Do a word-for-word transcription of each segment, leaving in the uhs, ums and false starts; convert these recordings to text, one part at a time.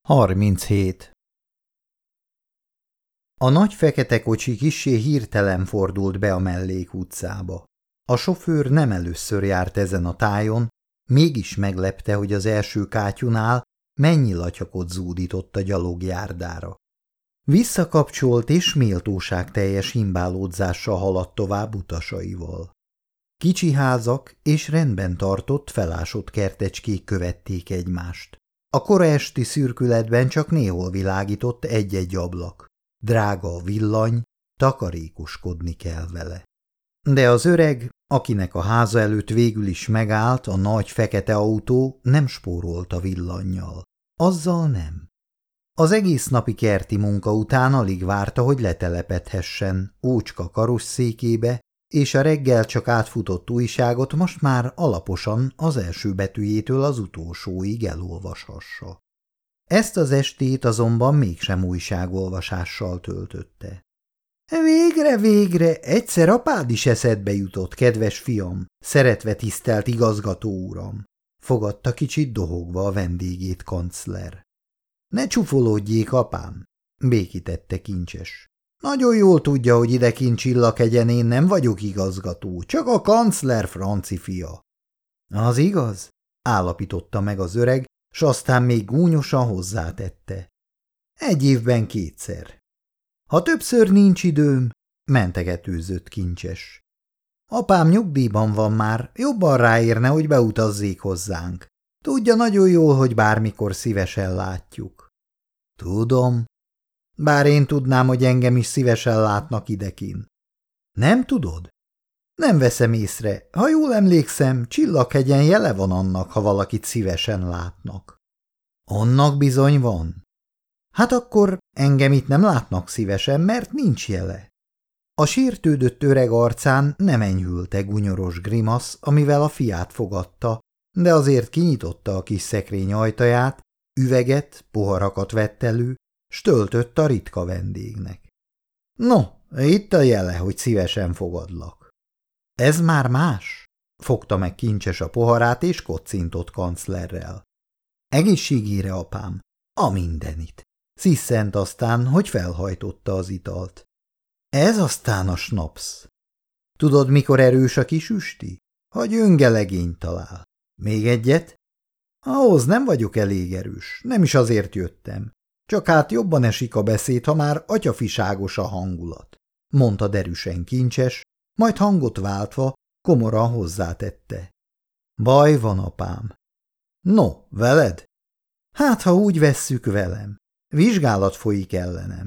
harminchét. A nagy fekete kocsi kissé hirtelen fordult be a mellékutcába. A sofőr nem először járt ezen a tájon, mégis meglepte, hogy az első kátyunál mennyi latyakot zúdított a gyalogjárdára. Visszakapcsolt és méltóságteljes himbálódzással haladt tovább utasaival. Kicsi házak és rendben tartott, felásott kertecskék követték egymást. A kora esti szürkületben csak néhol világított egy-egy ablak. Drága a villany, takarékoskodni kell vele. De az öreg, akinek a háza előtt végül is megállt a nagy fekete autó, nem spórolt a villannyal. Azzal nem. Az egész napi kerti munka után alig várta, hogy letelepedhessen ócska karosszékébe, és a reggel csak átfutott újságot most már alaposan az első betűjétől az utolsóig elolvashassa. Ezt az estét azonban mégsem újságolvasással töltötte. Végre, végre, egyszer apád is eszedbe jutott, kedves fiam, szeretve tisztelt igazgató uram, fogadta kicsit dohogva a vendégét kancler. Ne csufolódjék, apám, békítette Kincses. Nagyon jól tudja, hogy idekint Csillaghegyen én nem vagyok igazgató, csak a kancler franci fia. Az igaz? Állapította meg az öreg, s aztán még gúnyosan hozzátette. Egy évben kétszer. Ha többször nincs időm, mentegetőzött Kincses. Apám nyugdíjban van már, jobban ráérne, hogy beutazzék hozzánk. Tudja nagyon jól, hogy bármikor szívesen látjuk. Tudom. Bár én tudnám, hogy engem is szívesen látnak idekin. Nem tudod? Nem veszem észre. Ha jól emlékszem, Csillaghegyen jele van annak, ha valakit szívesen látnak. Annak bizony van. Hát akkor engem itt nem látnak szívesen, mert nincs jele. A sértődött öreg arcán nem enyhülte gunyoros grimasz, amivel a fiát fogadta, de azért kinyitotta a kis szekrény ajtaját, üveget, poharakat vett elő, s töltött a ritka vendégnek. No, itt a jele, hogy szívesen fogadlak. Ez már más? Fogta meg Kincses a poharát, és kocintott kanclerrel. Egészségére, apám, a mindenit. Sziszent aztán, hogy felhajtotta az italt. Ez aztán a snapsz. Tudod, mikor erős a kis üsti? Ha gyöngelegényt talál. Még egyet? Ahhoz nem vagyok elég erős, nem is azért jöttem. Csak hát jobban esik a beszéd, ha már atyafiságos a hangulat, mondta derűsen Kincses, majd hangot váltva komoran hozzátette. Baj van, apám. No, veled? Hát, ha úgy vesszük, velem. Vizsgálat folyik ellenem.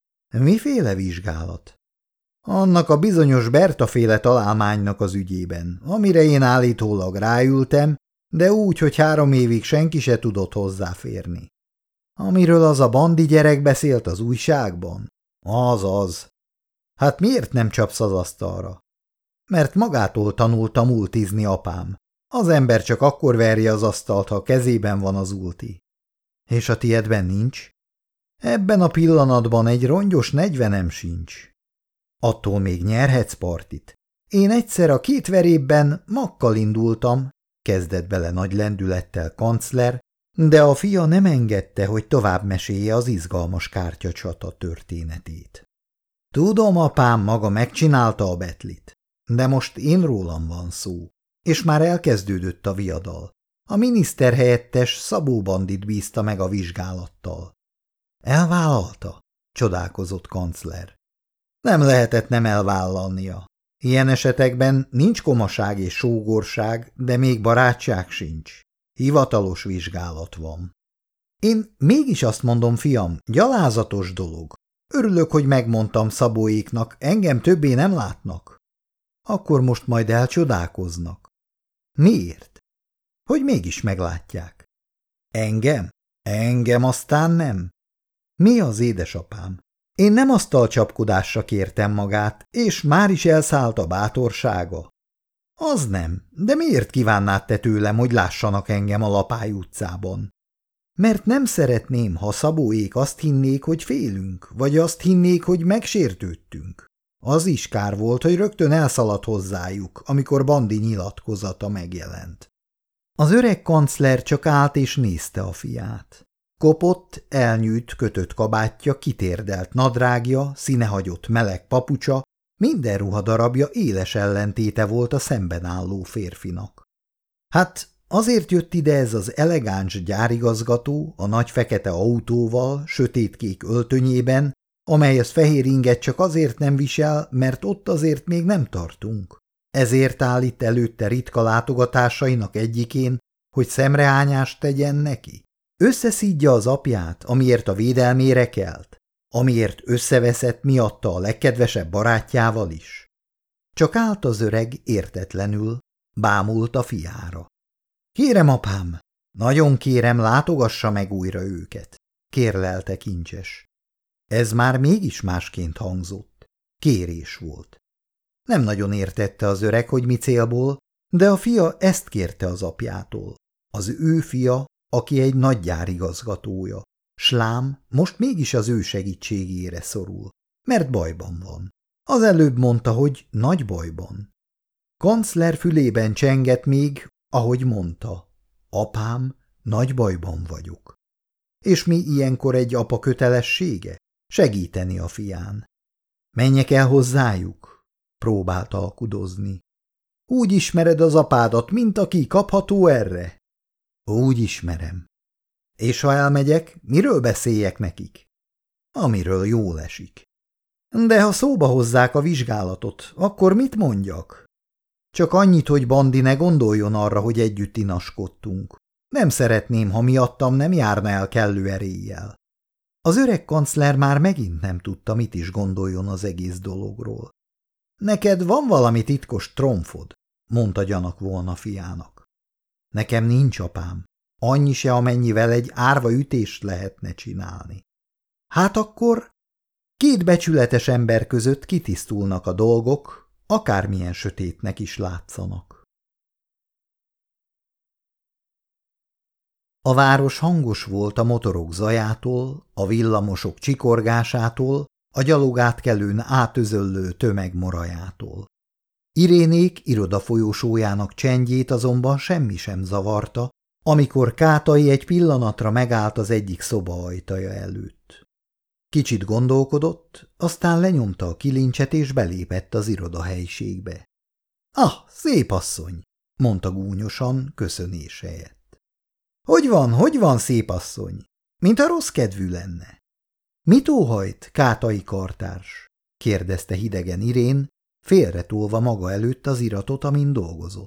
Miféle vizsgálat? Annak a bizonyos Berta-féle találmánynak az ügyében, amire én állítólag ráültem, de úgy, hogy három évig senki se tudott hozzáférni. Amiről az a bandi gyerek beszélt az újságban? Az az. Hát miért nem csapsz az asztalra? Mert magától tanultam ultizni, apám. Az ember csak akkor verje az asztalt, ha kezében van az ulti. És a tiedben nincs? Ebben a pillanatban egy rongyos negyvenem sincs. Attól még nyerhetsz partit. Én egyszer a két verében makkal indultam, kezdett bele nagy lendülettel kancler, de a fia nem engedte, hogy tovább mesélje az izgalmas kártyacsata történetét. Tudom, apám maga megcsinálta a betlit, de most én rólam van szó, és már elkezdődött a viadal. A miniszterhelyettes Szabó Bandit bízta meg a vizsgálattal. Elvállalta? Csodálkozott kancler. Nem lehetett nem elvállalnia. Ilyen esetekben nincs komaság és sógorság, de még barátság sincs. Hivatalos vizsgálat van. Én mégis azt mondom, fiam, gyalázatos dolog. Örülök, hogy megmondtam Szabóéknak, engem többé nem látnak. Akkor most majd elcsodálkoznak. Miért? Hogy mégis meglátják. Engem? Engem aztán nem. Mi az, édesapám? Én nem asztalcsapkodásra kértem magát, és már is elszállt a bátorsága. Az nem, de miért kívánnád te tőlem, hogy lássanak engem a Lapály utcában? Mert nem szeretném, ha Szabóék azt hinnék, hogy félünk, vagy azt hinnék, hogy megsértődtünk. Az is kár volt, hogy rögtön elszaladt hozzájuk, amikor Bandi nyilatkozata megjelent. Az öreg kancler csak állt és nézte a fiát. Kopott, elnyűjt, kötött kabátja, kitérdelt nadrágja, színehagyott meleg papucsa, minden ruhadarabja éles ellentéte volt a szemben álló férfinak. Hát azért jött ide ez az elegáns gyárigazgató a nagy fekete autóval, sötétkék öltönyében, amelyhez fehér inget csak azért nem visel, mert ott azért még nem tartunk. Ezért áll itt előtte ritka látogatásainak egyikén, hogy szemrehányást tegyen neki. Összeszídja az apját, amiért a védelmére kelt, amiért összeveszett miatta a legkedvesebb barátjával is. Csak állt az öreg értetlenül, bámult a fiára. Kérem, apám, nagyon kérem, látogassa meg újra őket, kérlelte kincses. Ez már mégis másként hangzott. Kérés volt. Nem nagyon értette az öreg, hogy mi célból, de a fia ezt kérte az apjától. Az ő fia, aki egy nagy gyárigazgatója. S lám, most mégis az ő segítségére szorul, mert bajban van. Az előbb mondta, hogy nagy bajban. Kancler fülében csengett még, ahogy mondta, apám, nagy bajban vagyok. És mi ilyenkor egy apa kötelessége? Segíteni a fián. Menjek el hozzájuk? Próbált alkudozni. Úgy ismered az apádat, mint aki kapható erre? Úgy ismerem. És ha elmegyek, miről beszéljek nekik? Amiről jól esik. De ha szóba hozzák a vizsgálatot, akkor mit mondjak? Csak annyit, hogy Bandi ne gondoljon arra, hogy együtt inaskodtunk. Nem szeretném, ha miattam nem járna el kellő eréllyel. Az öreg kancler már megint nem tudta, mit is gondoljon az egész dologról. Neked van valami titkos tromfod, mondta gyanakvóan fiának. Nekem nincs, apám. Annyi se, amennyivel egy árva ütést lehetne csinálni. Hát akkor két becsületes ember között kitisztulnak a dolgok, akármilyen sötétnek is látszanak. A város hangos volt a motorok zajától, a villamosok csikorgásától, a gyalogátkelőn átözöllő tömeg morajától. Irénék irodafolyósójának csendjét azonban semmi sem zavarta, amikor Kátai egy pillanatra megállt az egyik szoba ajtaja előtt. Kicsit gondolkodott, aztán lenyomta a kilincset és belépett az irodahelyiségbe. – Ah, szép asszony! – mondta gúnyosan, köszönés helyett. – Hogy van, hogy van, szép asszony? Mintha rossz kedvű lenne. – Mit óhajt, Kátai kartárs? – kérdezte hidegen Irén, félretolva maga előtt az iratot, amin dolgozott.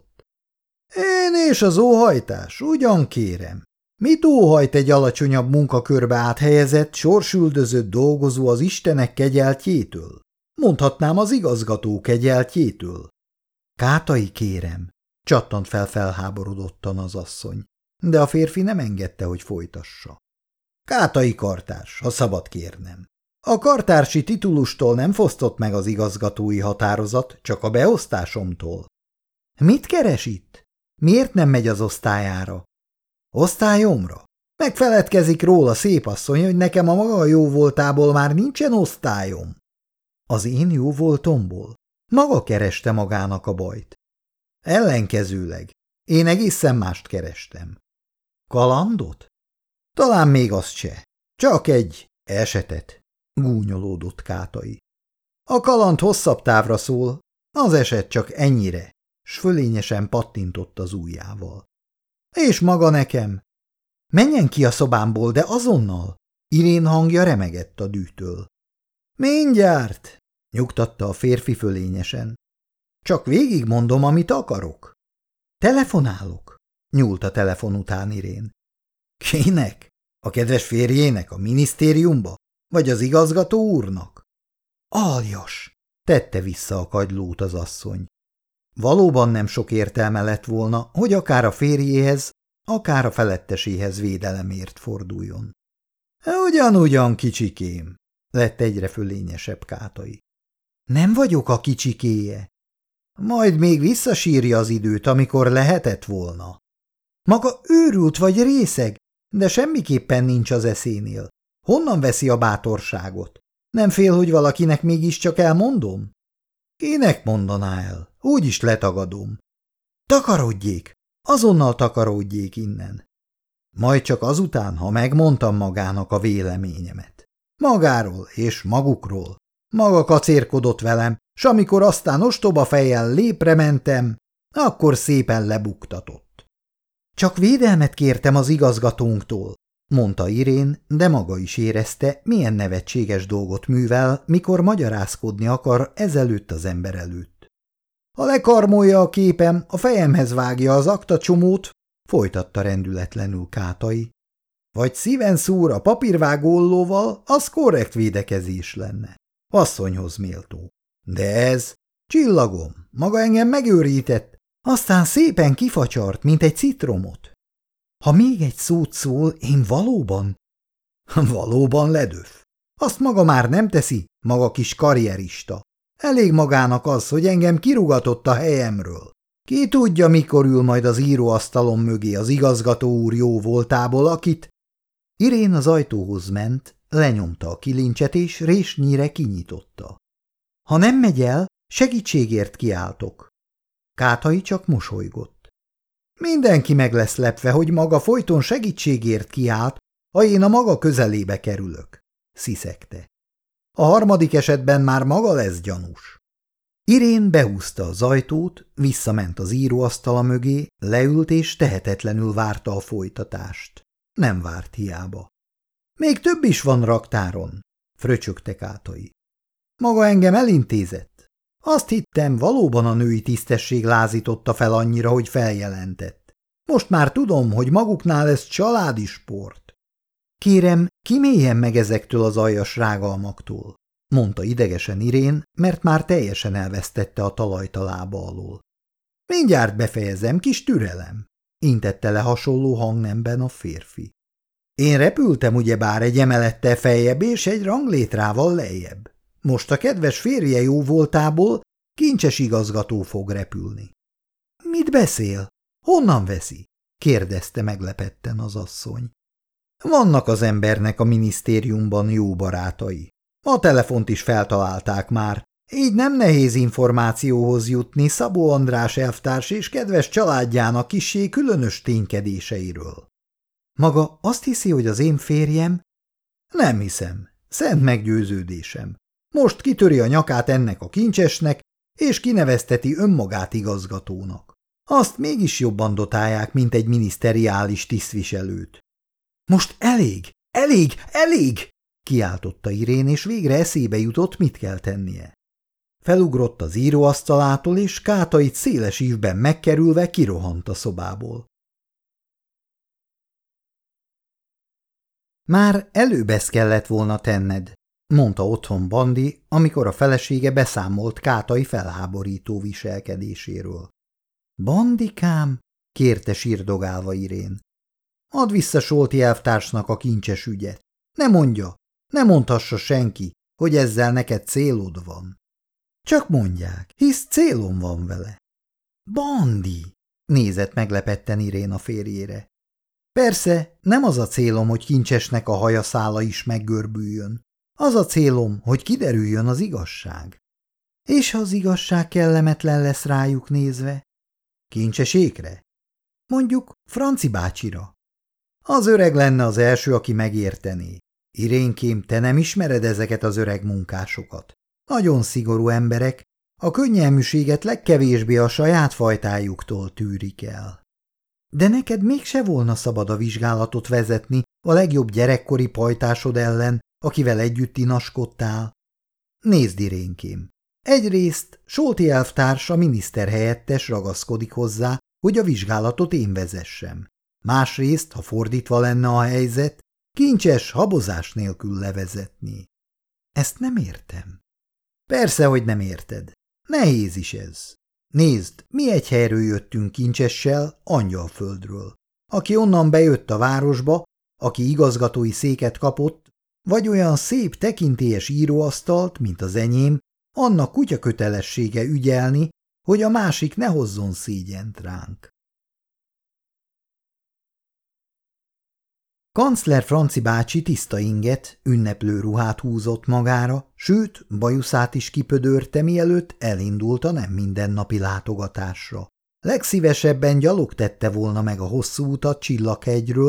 Én és az óhajtás, ugyan kérem. Mit óhajt egy alacsonyabb munkakörbe áthelyezett, sorsüldözött dolgozó az istenek kegyeltjétől? Mondhatnám az igazgató kegyeltjétől. Kátai, kérem, csattant fel felháborodottan az asszony, de a férfi nem engedte, hogy folytassa. Kátai kartárs, ha szabad kérnem. A kartársi titulustól nem fosztott meg az igazgatói határozat, csak a beosztásomtól. Mit keres itt? Miért nem megy az osztályára? Osztályomra? Megfeledkezik róla, szép asszony, hogy nekem a maga jó voltából már nincsen osztályom. Az én jó voltomból? Maga kereste magának a bajt. Ellenkezőleg. Én egészen mást kerestem. Kalandot? Talán még azt se. Csak egy esetet, gúnyolódott Kátai. A kaland hosszabb távra szól, az eset csak ennyire, s fölényesen pattintott az ujjával. És maga nekem? Menjen ki a szobámból, de azonnal! Irén hangja remegett a dűtől. Mindjárt, nyugtatta a férfi fölényesen. Csak végigmondom, amit akarok. Telefonálok, nyúlt a telefon után Irén. Kinek? A kedves férjének a minisztériumba? Vagy az igazgató úrnak? Aljas, tette vissza a kagylót az asszony. Valóban nem sok értelme lett volna, hogy akár a férjéhez, akár a feletteséhez védelemért forduljon. Ugyan-ugyan, kicsikém, lett egyre fölényesebb Kátai. Nem vagyok a kicsikéje. Majd még visszasírja az időt, amikor lehetett volna. Maga őrült vagy részeg, de semmiképpen nincs az eszénél. Honnan veszi a bátorságot? Nem fél, hogy valakinek mégiscsak elmondom? Kinek mondaná el? Úgyis letagadom. Takarodjék! Azonnal takarodjék innen. Majd csak azután, ha megmondtam magának a véleményemet. Magáról és magukról. Maga kacérkodott velem, s amikor aztán ostoba fejjel lépre mentem, akkor szépen lebuktatott. Csak védelmet kértem az igazgatónktól, mondta Irén, de maga is érezte, milyen nevetséges dolgot művel, mikor magyarázkodni akar ezelőtt az ember előtt. Ha lekarmolja a képem, a fejemhez vágja az aktacsomót, folytatta rendületlenül Kátai. Vagy szíven szúr a papírvágóllóval, az korrekt védekezés lenne. Asszonyhoz méltó. De ez, csillagom, maga engem megőrített, aztán szépen kifacsart, mint egy citromot. Ha még egy szót szól, én valóban? Valóban ledöf. Azt maga már nem teszi, maga kis karrierista. Elég magának az, hogy engem kirugatott a helyemről. Ki tudja, mikor ül majd az íróasztalom mögé az igazgató úr jó voltából, akit... Irén az ajtóhoz ment, lenyomta a kilincset és résnyire kinyitotta. Ha nem megy el, segítségért kiáltok. Kátai csak mosolygott. Mindenki meg lesz lepve, hogy maga folyton segítségért kiált, ha én a maga közelébe kerülök, sziszegte. A harmadik esetben már maga lesz gyanús. Irén behúzta az ajtót, visszament az íróasztala mögé, leült és tehetetlenül várta a folytatást. Nem várt hiába. Még több is van raktáron, fröcsögte Kátai. Maga engem elintézett. Azt hittem, valóban a női tisztesség lázította fel annyira, hogy feljelentett. Most már tudom, hogy maguknál ez családi sport. Kérem, kiméljen meg ezektől az aljas rágalmaktól, mondta idegesen Irén, mert már teljesen elvesztette a talajt a lába alól. Mindjárt befejezem, kis türelem, intette le hasonló hangnemben a férfi. Én repültem ugyebár egy emelettel feljebb és egy ranglétrával lejjebb. Most a kedves férje jó voltából kincses igazgató fog repülni. Mit beszél? Honnan veszi? kérdezte meglepetten az asszony. Vannak az embernek a minisztériumban jó barátai. A telefont is feltalálták már, így nem nehéz információhoz jutni Szabó András elvtárs és kedves családjának kissé különös ténykedéseiről. Maga azt hiszi, hogy az én férjem? Nem hiszem, szent meggyőződésem. Most kitöri a nyakát ennek a kincsesnek, és kinevezteti önmagát igazgatónak. Azt mégis jobban dotálják, mint egy miniszteriális tisztviselőt. Most elég, elég, elég! Kiáltotta Irén, és végre eszébe jutott, mit kell tennie. Felugrott az íróasztalától, és Kátait széles ívben megkerülve kirohant a szobából. Már előbb ezt kellett volna tenned, mondta otthon Bandi, amikor a felesége beszámolt Kátai felháborító viselkedéséről. Bandikám, kérte sírdogálva Irén. Add vissza Solti elvtársnak a kincses ügyet. Ne mondja, ne mondhassa senki, hogy ezzel neked célod van. Csak mondják, hisz célom van vele. Bandi, nézett meglepetten Irén a férjére. Persze, nem az a célom, hogy kincsesnek a hajaszála is meggörbüljön. Az a célom, hogy kiderüljön az igazság. És ha az igazság kellemetlen lesz rájuk nézve? Kincsesékre? Mondjuk Franci bácsira. Az öreg lenne az első, aki megértené. Irénkém, te nem ismered ezeket az öreg munkásokat. Nagyon szigorú emberek, a könnyelműséget legkevésbé a saját fajtájuktól tűrik el. De neked mégse volna szabad a vizsgálatot vezetni a legjobb gyerekkori pajtásod ellen, akivel együtt inaskodtál? Nézd, Irénkém, egyrészt Solti elvtárs, a miniszterhelyettes ragaszkodik hozzá, hogy a vizsgálatot én vezessem. Másrészt, ha fordítva lenne a helyzet, kincses habozás nélkül levezetni. Ezt nem értem. Persze, hogy nem érted. Nehéz is ez. Nézd, mi egy helyről jöttünk kincsessel, Angyalföldről. Aki onnan bejött a városba, aki igazgatói széket kapott, vagy olyan szép tekintélyes íróasztalt, mint az enyém, annak kutya kötelessége ügyelni, hogy a másik ne hozzon szégyent ránk. Kancler Franci bácsi tiszta inget, ünneplő ruhát húzott magára, sőt, bajuszát is kipödörte, mielőtt elindult a nem mindennapi látogatásra. Legszívesebben gyalog tette volna meg a hosszú utat Csillaghegyről,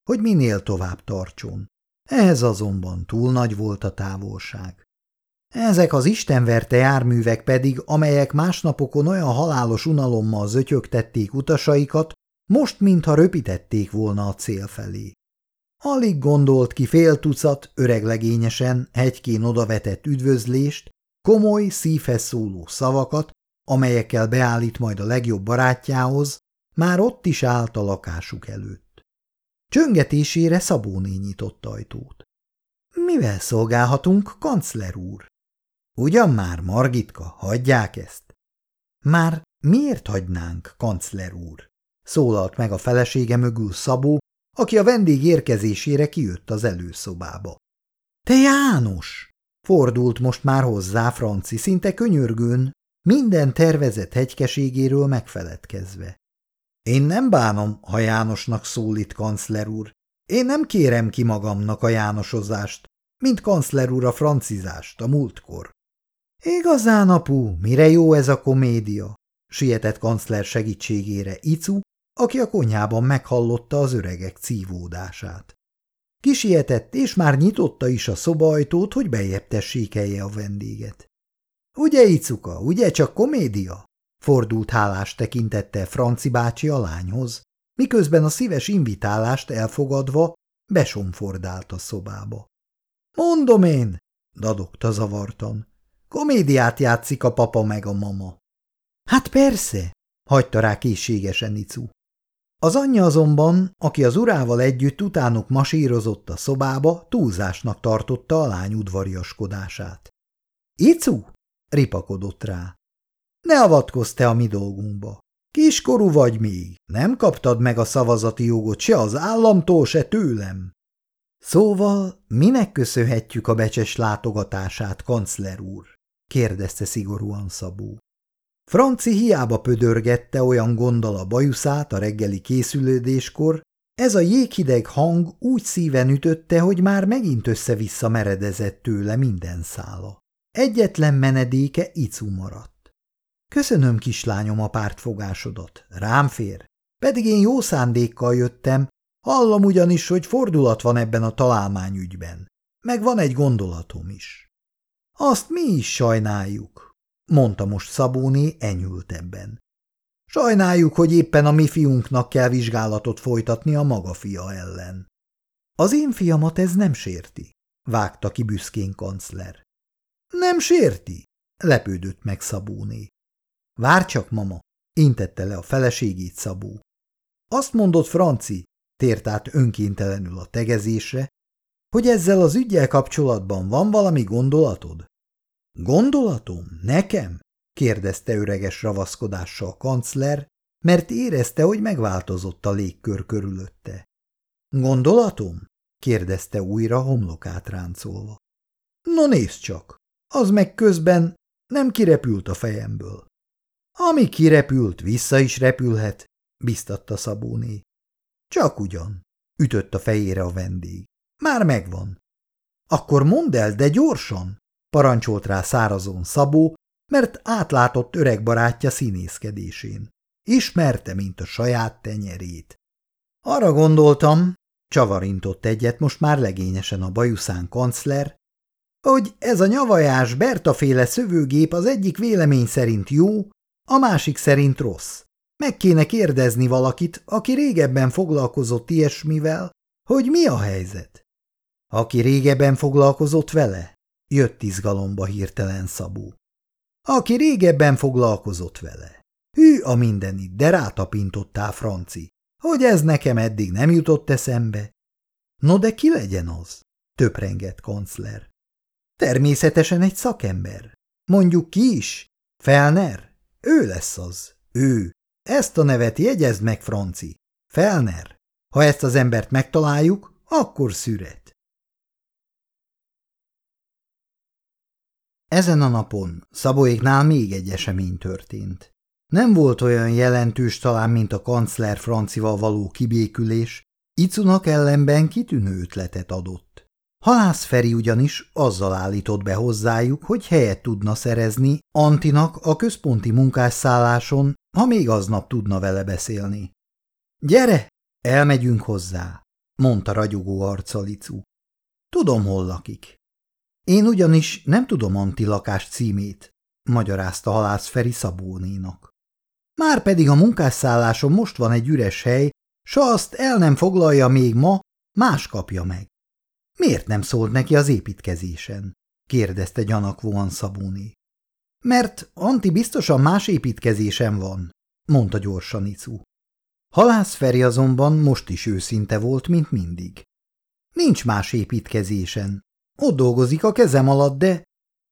hogy minél tovább tartson. Ehhez azonban túl nagy volt a távolság. Ezek az istenverte járművek pedig, amelyek másnapokon olyan halálos unalommal zötyögtették utasaikat, most mintha röpítették volna a cél felé. Alig gondolt ki fél tucat öreglegényesen hegykén odavetett üdvözlést, komoly, szívhez szóló szavakat, amelyekkel beállít majd a legjobb barátjához, már ott is állt a lakásuk előtt. Csöngetésére Szabóné nyitott ajtót. – Mivel szolgálhatunk, kancler úr? – Ugyan már, Margitka, hagyják ezt. – Már miért hagynánk, kancler úr? – szólalt meg a felesége mögül Szabó, aki a vendég érkezésére kijött az előszobába. – Te János! – fordult most már hozzá Franci, szinte könyörgőn, minden tervezett hegykeségéről megfeledkezve. – Én nem bánom, ha Jánosnak szólít, kancler úr. Én nem kérem ki magamnak a jánosozást, mint kancler úr a francizást a múltkor. – Igazán, apu, mire jó ez a komédia? – sietett kancler segítségére Icu, aki a konyhában meghallotta az öregek cívódását. Kisietett, és már nyitotta is a szobaajtót, hogy bejjebb tessékelje a vendéget. – Ugye, Icuka, ugye csak komédia? – fordult hálás tekintettel Franci bácsi a lányhoz, miközben a szíves invitálást elfogadva besomfordált a szobába. – Mondom én! – dadogta zavartan. – Komédiát játszik a papa meg a mama. – Hát persze! – hagyta rá készségesen Icu. Az anyja azonban, aki az urával együtt utánuk masírozott a szobába, túlzásnak tartotta a lány udvariaskodását. – Icu! – ripakodott rá. – Ne avatkozz te a mi dolgunkba. Kiskorú vagy még, nem kaptad meg a szavazati jogot se az államtól, se tőlem. – Szóval minek köszönhetjük a becses látogatását, kancler úr? – kérdezte szigorúan Szabó. Franci hiába pödörgette olyan gonddal a bajuszát a reggeli készülődéskor, ez a jéghideg hang úgy szíven ütötte, hogy már megint össze-vissza meredezett tőle minden szála. Egyetlen menedéke Icu maradt. – Köszönöm, kislányom, a pártfogásodat, rám fér, pedig én jó szándékkal jöttem, hallom ugyanis, hogy fordulat van ebben a találmányügyben, meg van egy gondolatom is. – Azt mi is sajnáljuk, mondta most Szabóné enyhültebben. Sajnáljuk, hogy éppen a mi fiunknak kell vizsgálatot folytatni a maga fia ellen. Az én fiamat ez nem sérti, vágta ki büszkén kancler. Nem sérti? Lepődött meg Szabóné. Várj csak, mama, intette le a feleségét Szabó. Azt mondott, Franci, tért át önkéntelenül a tegezésre, hogy ezzel az üggyel kapcsolatban van valami gondolatod? Gondolatom? Nekem? kérdezte öreges ravaszkodással a kancler, mert érezte, hogy megváltozott a légkör körülötte. Gondolatom? kérdezte újra homlokát ráncolva. No nézd csak, az meg közben nem kirepült a fejemből. Ami kirepült, vissza is repülhet, biztatta Szabóné. Csak ugyan, ütött a fejére a vendég. Már megvan. Akkor mondd el, de gyorsan, parancsolt rá szárazon Szabó, mert átlátott öreg barátja színészkedésén. Ismerte, mint a saját tenyerét. Arra gondoltam, csavarintott egyet most már legényesen a bajuszán kancler, hogy ez a nyavajás Berta-féle szövőgép az egyik vélemény szerint jó, a másik szerint rossz. Meg kéne kérdezni valakit, aki régebben foglalkozott ilyesmivel, hogy mi a helyzet. Aki régebben foglalkozott vele? Jött izgalomba hirtelen Szabó. Aki régebben foglalkozott vele. Hű a mindenit, de rátapintottál, Franci, hogy ez nekem eddig nem jutott eszembe. No de ki legyen az? Töprengett kancler. Természetesen egy szakember. Mondjuk ki is? Fellner? Ő lesz az. Ő. Ezt a nevet jegyezd meg, Franci. Fellner. Ha ezt az embert megtaláljuk, akkor szüret. Ezen a napon Szabóéknál még egy esemény történt. Nem volt olyan jelentős talán, mint a kancler Francival való kibékülés, Icunak ellenben kitűnő ötletet adott. Halász Feri ugyanis azzal állított be hozzájuk, hogy helyet tudna szerezni Antinak a központi munkásszálláson, ha még aznap tudna vele beszélni. Gyere, elmegyünk hozzá, mondta ragyogó arccal Icu. Tudom, hol lakik. Én ugyanis nem tudom Anti lakás címét, magyarázta Halász Feri Szabónénak. Márpedig a munkásszálláson most van egy üres hely, s ha azt el nem foglalja még ma, más kapja meg. Miért nem szólt neki az építkezésen? kérdezte gyanakvóan Szabóné. Mert Anti biztosan más építkezésen van, mondta gyorsan Icu. Halász Feri azonban most is őszinte volt, mint mindig. Nincs más építkezésen. Ott dolgozik a kezem alatt, de...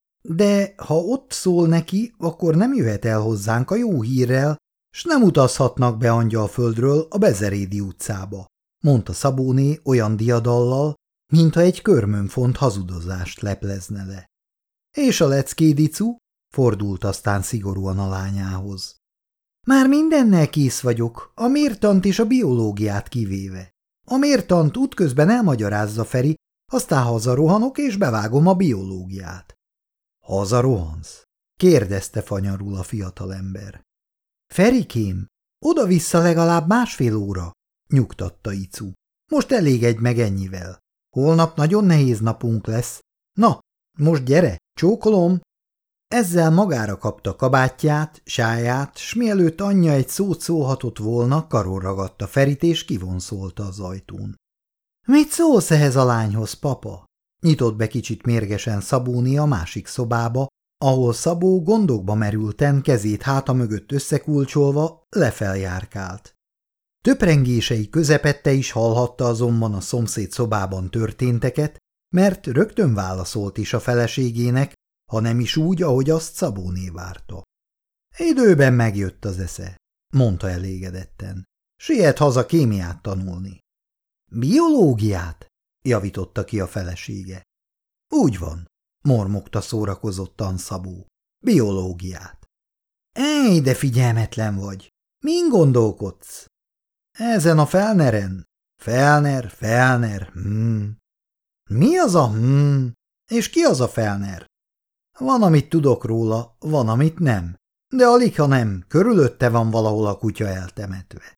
De ha ott szól neki, akkor nem jöhet el hozzánk a jó hírrel, s nem utazhatnak be Angyalföldről a Bezerédi utcába, mondta Szabóné olyan diadallal, mintha egy körmönfont hazudozást leplezne le. És a leckéd, Icu? Fordult aztán szigorúan a lányához. Már mindennel kész vagyok, a mértant és a biológiát kivéve. A mértant útközben elmagyarázza Feri, aztán hazarohanok és bevágom a biológiát. Hazarohansz? kérdezte fanyarul a fiatalember. Ferikém, oda-vissza legalább másfél óra, nyugtatta Icu. Most elégedj meg ennyivel. Holnap nagyon nehéz napunk lesz. Na, most gyere, csókolom! Ezzel magára kapta kabátját, sáját, s mielőtt anyja egy szót szólhatott volna, karon ragadta Ferit és kivonszolta az ajtón. Mit szólsz ehhez a lányhoz, papa? Nyitott be kicsit mérgesen Szabóné a másik szobába, ahol Szabó gondokba merülten, kezét háta mögött összekulcsolva lefeljárkált. Töprengései közepette is hallhatta azonban a szomszéd szobában történteket, mert rögtön válaszolt is a feleségének, ha nem is úgy, ahogy azt Szabóné várta. Időben megjött az esze, mondta elégedetten. Siet haza kémiát tanulni. Biológiát? Javította ki a felesége. Úgy van, mormogta szórakozottan Szabó. Biológiát. Ej, de figyelmetlen vagy. Min gondolkodsz? Ezen a Fellneren? Fellner, Fellner, hmm. Mi az a hmm? És ki az a Fellner? Van, amit tudok róla, van, amit nem. De alig, ha nem, körülötte van valahol a kutya eltemetve.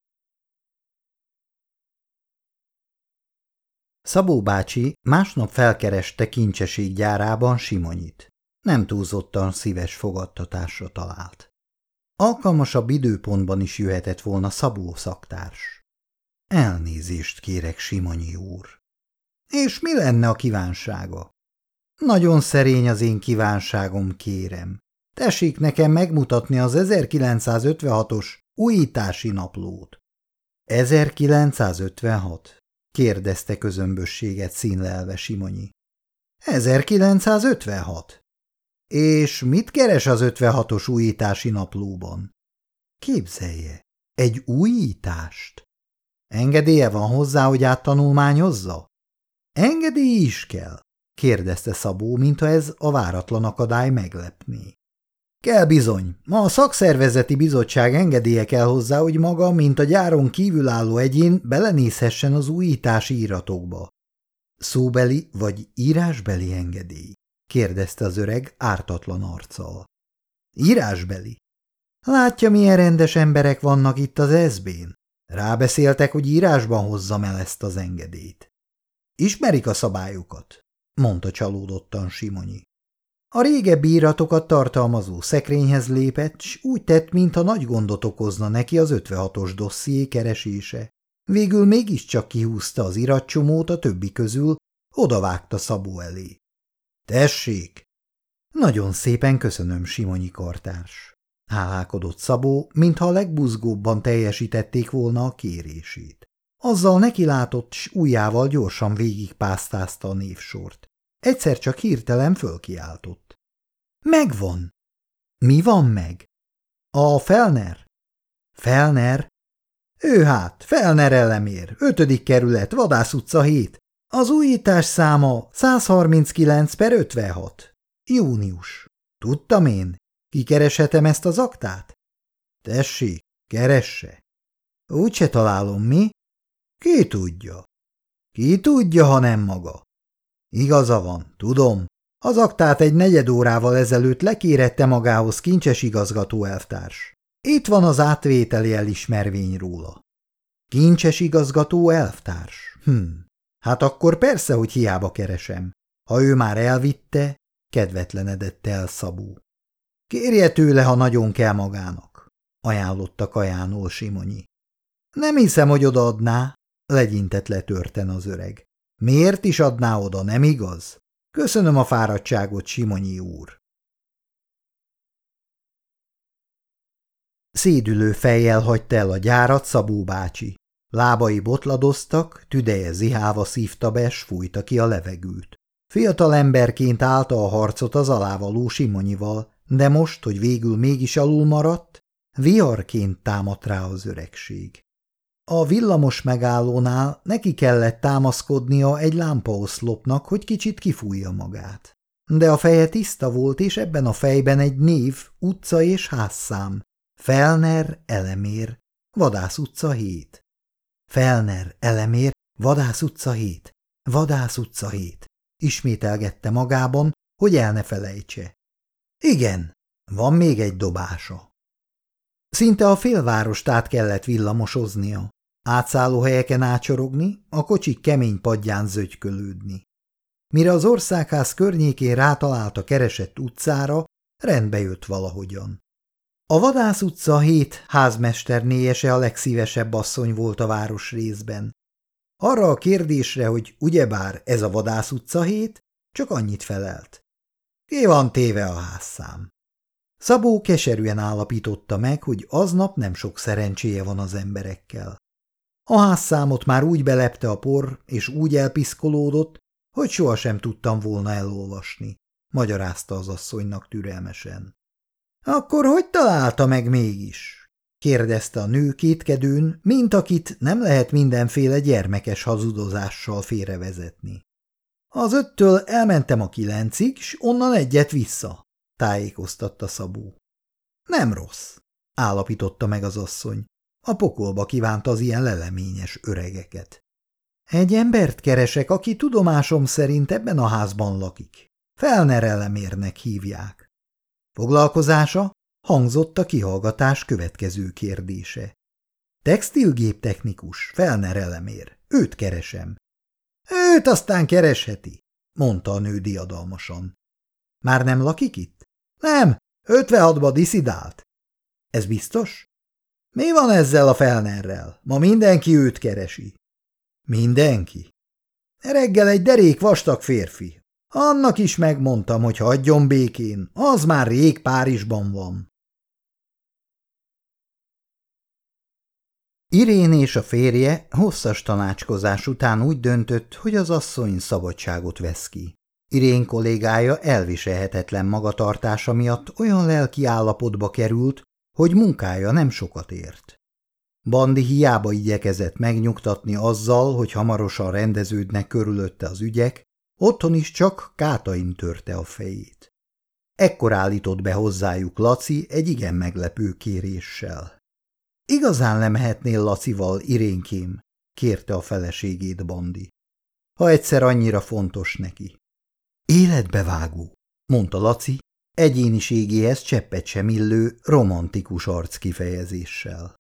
Szabó bácsi másnap felkereste kincseség gyárában Simonyit. Nem túlzottan szíves fogadtatásra talált. Alkalmasabb időpontban is jöhetett volna Szabó szaktárs. Elnézést kérek, Simonyi úr. És mi lenne a kívánsága? Nagyon szerény az én kívánságom, kérem. Tessék nekem megmutatni az ezerkilencszázötvenhatos újítási naplót. ezerkilencszázötvenhat? kérdezte közömbösséget színlelve Simonyi. ezerkilencszázötvenhat? És mit keres az ötvenhatos újítási naplóban? Képzelje, egy újítást. Engedélye van hozzá, hogy áttanulmányozza? Engedély is kell, kérdezte Szabó, mintha ez a váratlan akadály meglepné. Kell bizony, ma a szakszervezeti bizottság engedélye kell hozzá, hogy maga, mint a gyáron kívülálló egyén belenézhessen az újítási iratokba. Szóbeli vagy írásbeli engedély? kérdezte az öreg ártatlan arccal. Írásbeli. Látja, milyen rendes emberek vannak itt az eszbén. Rábeszéltek, hogy írásban hozzam el ezt az engedélyt. Ismerik a szabályokat, mondta csalódottan Simonyi. A régebbi iratokat tartalmazó szekrényhez lépett, s úgy tett, mintha nagy gondot okozna neki az ötvenhatos dosszié keresése. Végül mégiscsak kihúzta az iratcsomót a többi közül, odavágta Szabó elé. Tessék! Nagyon szépen köszönöm, Simonyi kartárs. Hálálkodott Szabó, mintha a legbuzgóbban teljesítették volna a kérését. Azzal nekilátott, s ujjával gyorsan végigpásztázta a névsort. Egyszer csak hirtelen fölkiáltott. Megvan! Mi van meg? A Fellner? Fellner? Ő hát, Fellner Elemér, ötödik kerület, Vadász utca hét. Az újítás száma százharminckilenc per ötvenhat. Június. Tudtam én. Kikereshetem ezt az aktát? Tessék, keresse. Úgyse találom, mi? Ki tudja? Ki tudja, ha nem maga? Igaza van, tudom. Az aktát egy negyed órával ezelőtt lekérette magához kincses igazgató elvtárs. Itt van az átvételi elismervény róla. Kincses igazgató elvtárs? Hm, hát akkor persze, hogy hiába keresem. Ha ő már elvitte, kedvetlenedett el Szabó. Kérje tőle, ha nagyon kell magának, ajánlotta kajánul Simonyi. Nem hiszem, hogy odaadná, legyintett letörten az öreg. Miért is adná oda, nem igaz? Köszönöm a fáradtságot, Simonyi úr. Szédülő fejjel hagyta el a gyárat Szabó bácsi. Lábai botladoztak, tüdeje zihálva szívta be, s fújta ki a levegőt. Fiatal emberként állta a harcot az alávaló Simonyival, de most, hogy végül mégis alul maradt, viharként támadt rá az öregség. A villamos megállónál neki kellett támaszkodnia egy lámpaoszlopnak, hogy kicsit kifújja magát. De a feje tiszta volt, és ebben a fejben egy név, utca és házszám. Felner Elemér, Vadász utca hét. Felner Elemér, Vadász utca hét, Vadász utca hét. Ismételgette magában, hogy el ne felejtse. Igen, van még egy dobása. Szinte a félvárost át kellett villamosoznia, átszállóhelyeken ácsorogni, a kocsik kemény padján zögykölődni. Mire az országház környékén rátalált a keresett utcára, rendbe jött valahogyan. A Vadász utca hét házmesternéjese a legszívesebb asszony volt a városrészben. Arra a kérdésre, hogy ugyebár ez a Vadász utca hét, csak annyit felelt. Ki van téve a házszám? Szabó keserűen állapította meg, hogy aznap nem sok szerencséje van az emberekkel. A házszámot már úgy belepte a por, és úgy elpiszkolódott, hogy sohasem tudtam volna elolvasni, magyarázta az asszonynak türelmesen. Akkor hogy találta meg mégis? Kérdezte a nő kétkedőn, mint akit nem lehet mindenféle gyermekes hazudozással félrevezetni. Az öttől elmentem a kilencig, s onnan egyet vissza, tájékoztatta Szabó. Nem rossz, állapította meg az asszony. A pokolba kívánta az ilyen leleményes öregeket. Egy embert keresek, aki tudomásom szerint ebben a házban lakik. Felner Elemérnek hívják. Foglalkozása? Hangzott a kihallgatás következő kérdése. Textilgéptechnikus, Felner Elemér. Őt keresem. Őt aztán keresheti, mondta a nő diadalmasan. Már nem lakik itt? Nem, ötvenhatba diszidált. Ez biztos? Mi van ezzel a Felnerrel? Ma mindenki őt keresi. Mindenki? Reggel egy derék vastag férfi. Annak is megmondtam, hogy hagyjon békén, az már rég Párizsban van. Irén és a férje hosszas tanácskozás után úgy döntött, hogy az asszony szabadságot vesz ki. Irén kollégája elviselhetetlen magatartása miatt olyan lelki állapotba került, hogy munkája nem sokat ért. Bandi hiába igyekezett megnyugtatni azzal, hogy hamarosan rendeződnek körülötte az ügyek, otthon is csak Kátain törte a fejét. Ekkor állított be hozzájuk Laci egy igen meglepő kéréssel. Igazán lemehetnél Lacival, Irénkém? Kérte a feleségét Bandi. Ha egyszer annyira fontos neki. Életbevágó, mondta Laci, egyéniségéhez cseppet sem illő, romantikus arckifejezéssel.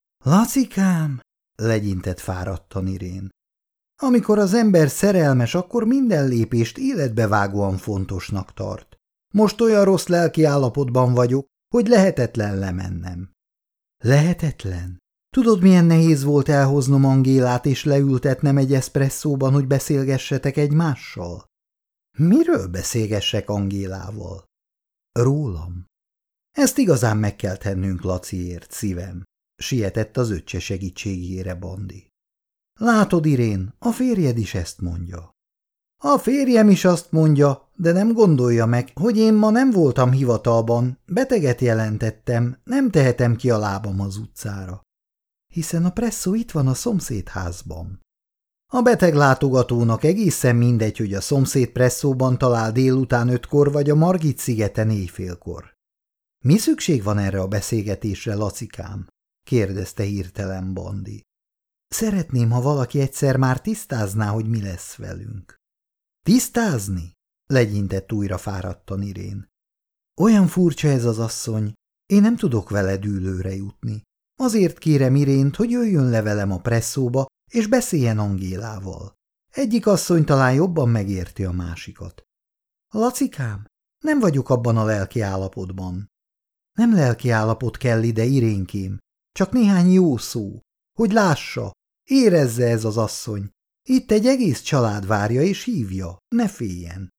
Lacikám, legyintett fáradtan Irén. Amikor az ember szerelmes, akkor minden lépést életbevágóan fontosnak tart. Most olyan rossz lelki állapotban vagyok, hogy lehetetlen lemennem. Lehetetlen? Tudod, milyen nehéz volt elhoznom Angélát és leültetnem egy eszpresszóban, hogy beszélgessetek egymással? Miről beszélgessek Angélával? Rólam. Ezt igazán meg kell tennünk Laciért, szívem, sietett az öccse segítségére Bandi. Látod, Irén, a férjed is ezt mondja. A férjem is azt mondja, de nem gondolja meg, hogy én ma nem voltam hivatalban, beteget jelentettem, nem tehetem ki a lábam az utcára. Hiszen a presszó itt van a szomszédházban. A beteg látogatónak egészen mindegy, hogy a szomszéd presszóban talál délután ötkor vagy a Margit szigeten éjfélkor. Mi szükség van erre a beszélgetésre, Lacikám? Kérdezte hirtelen Bandi. Szeretném, ha valaki egyszer már tisztázná, hogy mi lesz velünk. Tisztázni? Legyintett újra fáradtan Irén. Olyan furcsa ez az asszony, én nem tudok vele dűlőre jutni. Azért kérem Irént, hogy jöjjön le velem a presszóba, és beszéljen Angélával. Egyik asszony talán jobban megérti a másikat. Lacikám, nem vagyok abban a lelki állapotban. Nem lelki állapot kell ide, Irénkém, csak néhány jó szó, hogy lássa, érezze ez az asszony. Itt egy egész család várja és hívja, ne féljen.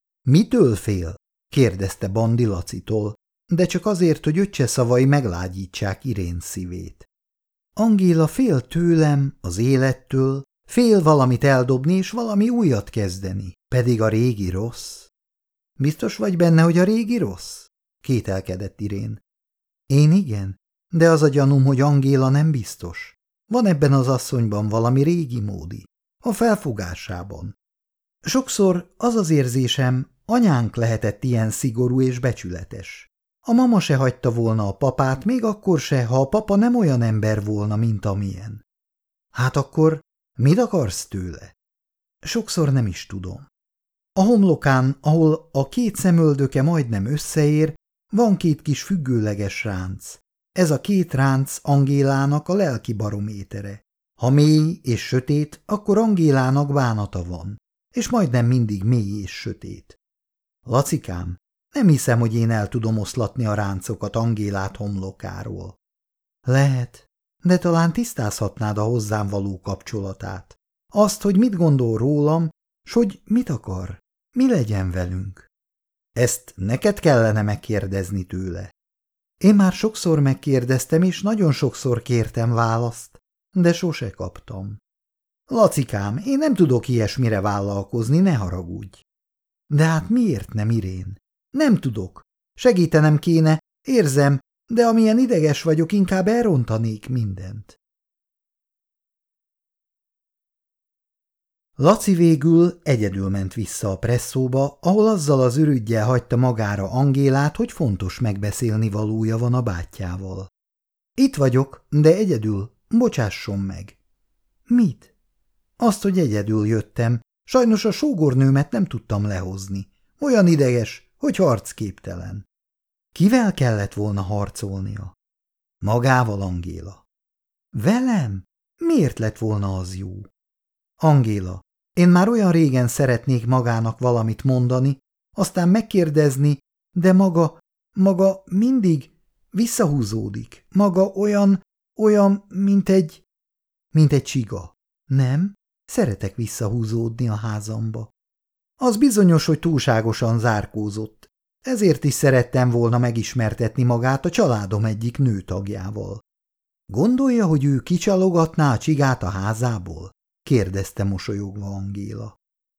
Mitől fél? Kérdezte Bandi Lacitól, de csak azért, hogy öccse szavai meglágyítsák Irén szívét. Angéla fél tőlem, az élettől, fél valamit eldobni és valami újat kezdeni, pedig a régi rossz. Biztos vagy benne, hogy a régi rossz? Kételkedett Irén. Én igen, de az a gyanúm, hogy Angéla nem biztos. Van ebben az asszonyban valami régi módi, a felfogásában. Sokszor az az érzésem, anyánk lehetett ilyen szigorú és becsületes. A mama se hagyta volna a papát, még akkor se, ha a papa nem olyan ember volna, mint amilyen. Hát akkor mit akarsz tőle? Sokszor nem is tudom. A homlokán, ahol a két szemöldöke majdnem összeér, van két kis függőleges ránc. Ez a két ránc Angélának a lelki barométere. Ha mély és sötét, akkor Angélának bánata van, és majdnem mindig mély és sötét. Lacikám, nem hiszem, hogy én el tudom oszlatni a ráncokat Angélát homlokáról. Lehet, de talán tisztázhatnád a hozzám való kapcsolatát. Azt, hogy mit gondol rólam, s hogy mit akar, mi legyen velünk. Ezt neked kellene megkérdezni tőle. Én már sokszor megkérdeztem, és nagyon sokszor kértem választ, de sose kaptam. Lacikám, én nem tudok ilyesmire vállalkozni, ne haragudj. De hát miért nem, Irén? Nem tudok. Segítenem kéne, érzem, de amilyen ideges vagyok, inkább elrontanék mindent. Laci végül egyedül ment vissza a presszóba, ahol azzal az ürüggyel hagyta magára Angélát, hogy fontos megbeszélni valója van a bátyjával. Itt vagyok, de egyedül, bocsásson meg. Mit? Azt, hogy egyedül jöttem. Sajnos a sógornőmet nem tudtam lehozni. Olyan ideges, hogy harcképtelen. Kivel kellett volna harcolnia? Magával, Angéla. Velem? Miért lett volna az jó? Angéla, én már olyan régen szeretnék magának valamit mondani, aztán megkérdezni, de maga, maga mindig visszahúzódik. Maga olyan, olyan, mint egy, mint egy csiga. Nem? Szeretek visszahúzódni a házamba. Az bizonyos, hogy túlságosan zárkózott. Ezért is szerettem volna megismertetni magát a családom egyik nőtagjával. Gondolja, hogy ő kicsalogatná a csigát a házából? Kérdezte mosolyogva Angéla.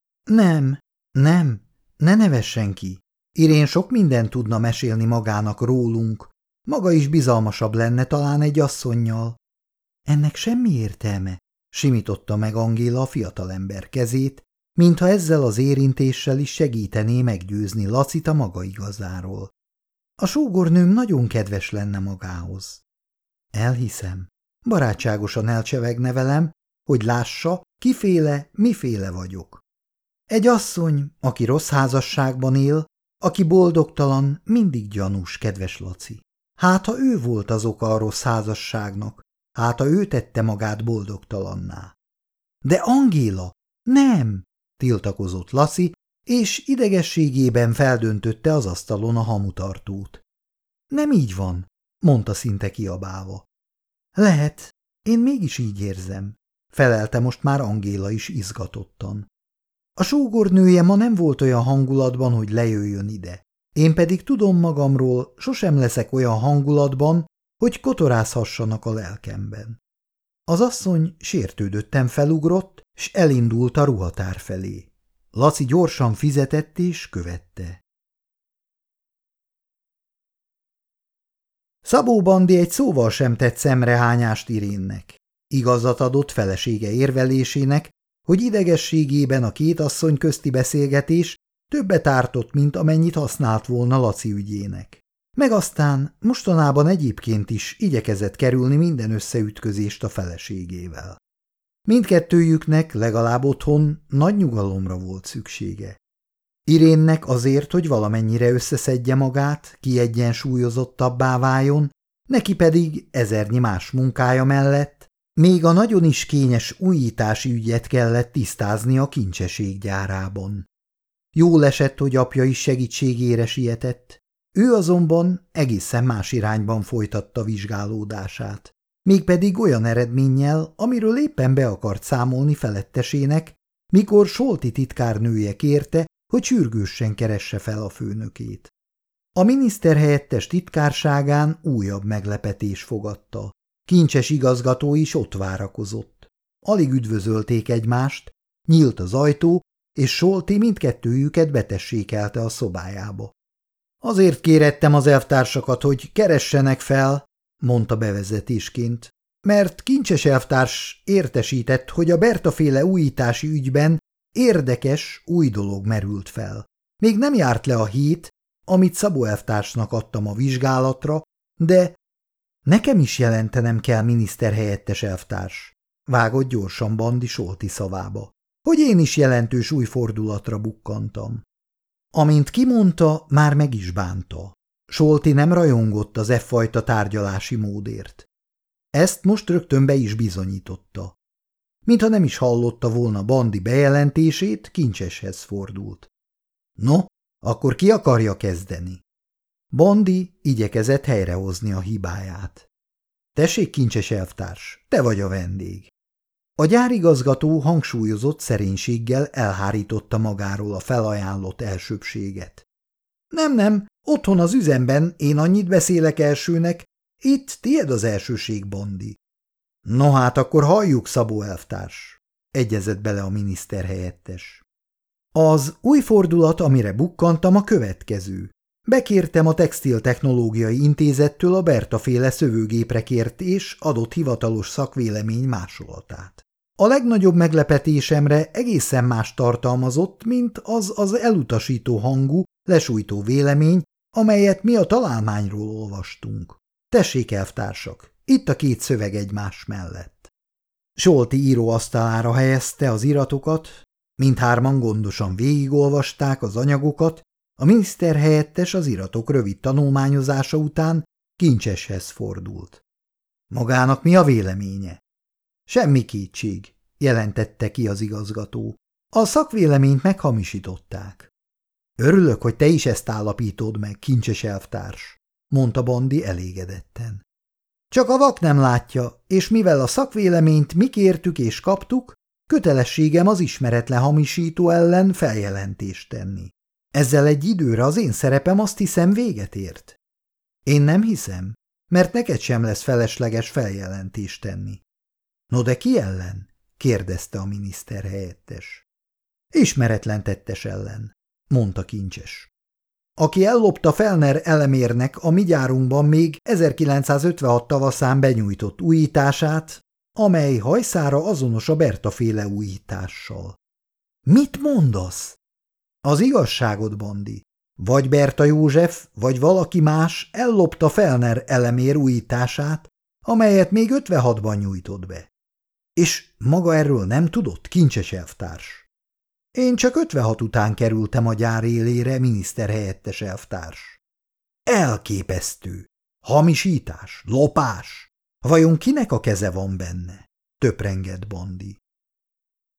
Nem, nem, ne nevessen ki. Irén sok mindent tudna mesélni magának rólunk. Maga is bizalmasabb lenne talán egy asszonnyal. Ennek semmi értelme, simította meg Angéla a fiatalember kezét, mintha ezzel az érintéssel is segítené meggyőzni Lacit a maga igazáról. A sógornőm nagyon kedves lenne magához. Elhiszem, barátságosan elcsevegne velem, hogy lássa, kiféle, miféle vagyok. Egy asszony, aki rossz házasságban él, aki boldogtalan, mindig gyanús, kedves Laci. Hát, ha ő volt az oka a rossz házasságnak, hát, ha ő tette magát boldogtalanná. De Angéla, nem! Tiltakozott Laci, és idegességében feldöntötte az asztalon a hamutartót. Nem így van, mondta szinte kiabálva. Lehet, én mégis így érzem, felelte most már Angéla is izgatottan. A sógornője ma nem volt olyan hangulatban, hogy lejöjjön ide. Én pedig tudom magamról, sosem leszek olyan hangulatban, hogy kotorázhassanak a lelkemben. Az asszony sértődötten felugrott, s elindult a ruhatár felé. Laci gyorsan fizetett és követte. Szabó Bandi egy szóval sem tett szemrehányást Irénnek. Igazat adott felesége érvelésének, hogy idegességében a két asszony közti beszélgetés többet ártott, mint amennyit használt volna Laci ügyének. Meg aztán mostanában egyébként is igyekezett kerülni minden összeütközést a feleségével. Mindkettőjüknek legalább otthon nagy nyugalomra volt szüksége. Irénnek azért, hogy valamennyire összeszedje magát, kiegyensúlyozottabbá váljon, neki pedig ezernyi más munkája mellett még a nagyon is kényes újítási ügyet kellett tisztázni a kincseség gyárában. Jól esett, hogy apja is segítségére sietett, ő azonban egészen más irányban folytatta vizsgálódását, mégpedig olyan eredménnyel, amiről éppen be akart számolni felettesének, mikor Solti titkárnője kérte, hogy sürgősen keresse fel a főnökét. A miniszterhelyettes titkárságán újabb meglepetés fogadta. Kincses igazgató is ott várakozott. Alig üdvözölték egymást, nyílt az ajtó, és Solti mindkettőjüket betessékelte a szobájába. Azért kérettem az elvtársakat, hogy keressenek fel, mondta bevezetésként, mert Kincses elvtárs értesített, hogy a Berta-féle újítási ügyben érdekes, új dolog merült fel. Még nem járt le a hét, amit Szabó elvtársnak adtam a vizsgálatra, de nekem is jelentenem kell, miniszterhelyettes elvtárs, vágott gyorsan Bandi Solti szavába, hogy én is jelentős új fordulatra bukkantam. Amint kimondta, már meg is bánta. Solti nem rajongott az e fajta tárgyalási módért. Ezt most rögtön be is bizonyította. Mintha nem is hallotta volna Bandi bejelentését, Kincseshez fordult. No, akkor ki akarja kezdeni? Bandi igyekezett helyrehozni a hibáját. Tessék, Kincses elvtárs, te vagy a vendég. A gyárigazgató hangsúlyozott szerénységgel elhárította magáról a felajánlott elsőbbséget. Nem, nem, otthon az üzemben én annyit beszélek elsőnek, itt tied az elsőség, Bandi. No hát akkor halljuk, Szabó elvtárs, egyezett bele a miniszterhelyettes. Az új fordulat, amire bukkantam, a következő. Bekértem a Textiltechnológiai Intézettől a Berta-féle szövőgépre kért és adott hivatalos szakvélemény másolatát. A legnagyobb meglepetésemre egészen más tartalmazott, mint az az elutasító hangú, lesújtó vélemény, amelyet mi a találmányról olvastunk. Tessék, elvtársak, itt a két szöveg egymás mellett. Solti íróasztalára helyezte az iratokat, mindhárman gondosan végigolvasták az anyagokat, a miniszterhelyettes az iratok rövid tanulmányozása után Kincseshez fordult. Magának mi a véleménye? Semmi kétség, jelentette ki az igazgató. A szakvéleményt meghamisították. Örülök, hogy te is ezt állapítod meg, Kincses elvtárs, mondta Bandi elégedetten. Csak a vak nem látja, és mivel a szakvéleményt mi kértük és kaptuk, kötelességem az ismeretlen hamisító ellen feljelentést tenni. Ezzel egy időre az én szerepem, azt hiszem, véget ért. Én nem hiszem, mert neked sem lesz felesleges feljelentést tenni. No de ki ellen? Kérdezte a miniszterhelyettes. Ismeretlen tettes ellen, mondta Kincses. Aki ellopta Fellner elemérnek a mi gyárunkban még ezerkilencszázötvenhat tavaszán benyújtott újítását, amely hajszára azonos a Berta-féle újítással. Mit mondasz? Az igazságot, Bandi. Vagy Berta József, vagy valaki más ellopta Fellner elemér újítását, amelyet még ötvenhatban nyújtott be. És maga erről nem tudott, Kincses elvtárs? Én csak ötvenhat után kerültem a gyár élére, miniszterhelyettes elvtárs. Elképesztő! Hamisítás, lopás! Vajon kinek a keze van benne? Töprengett Bandi.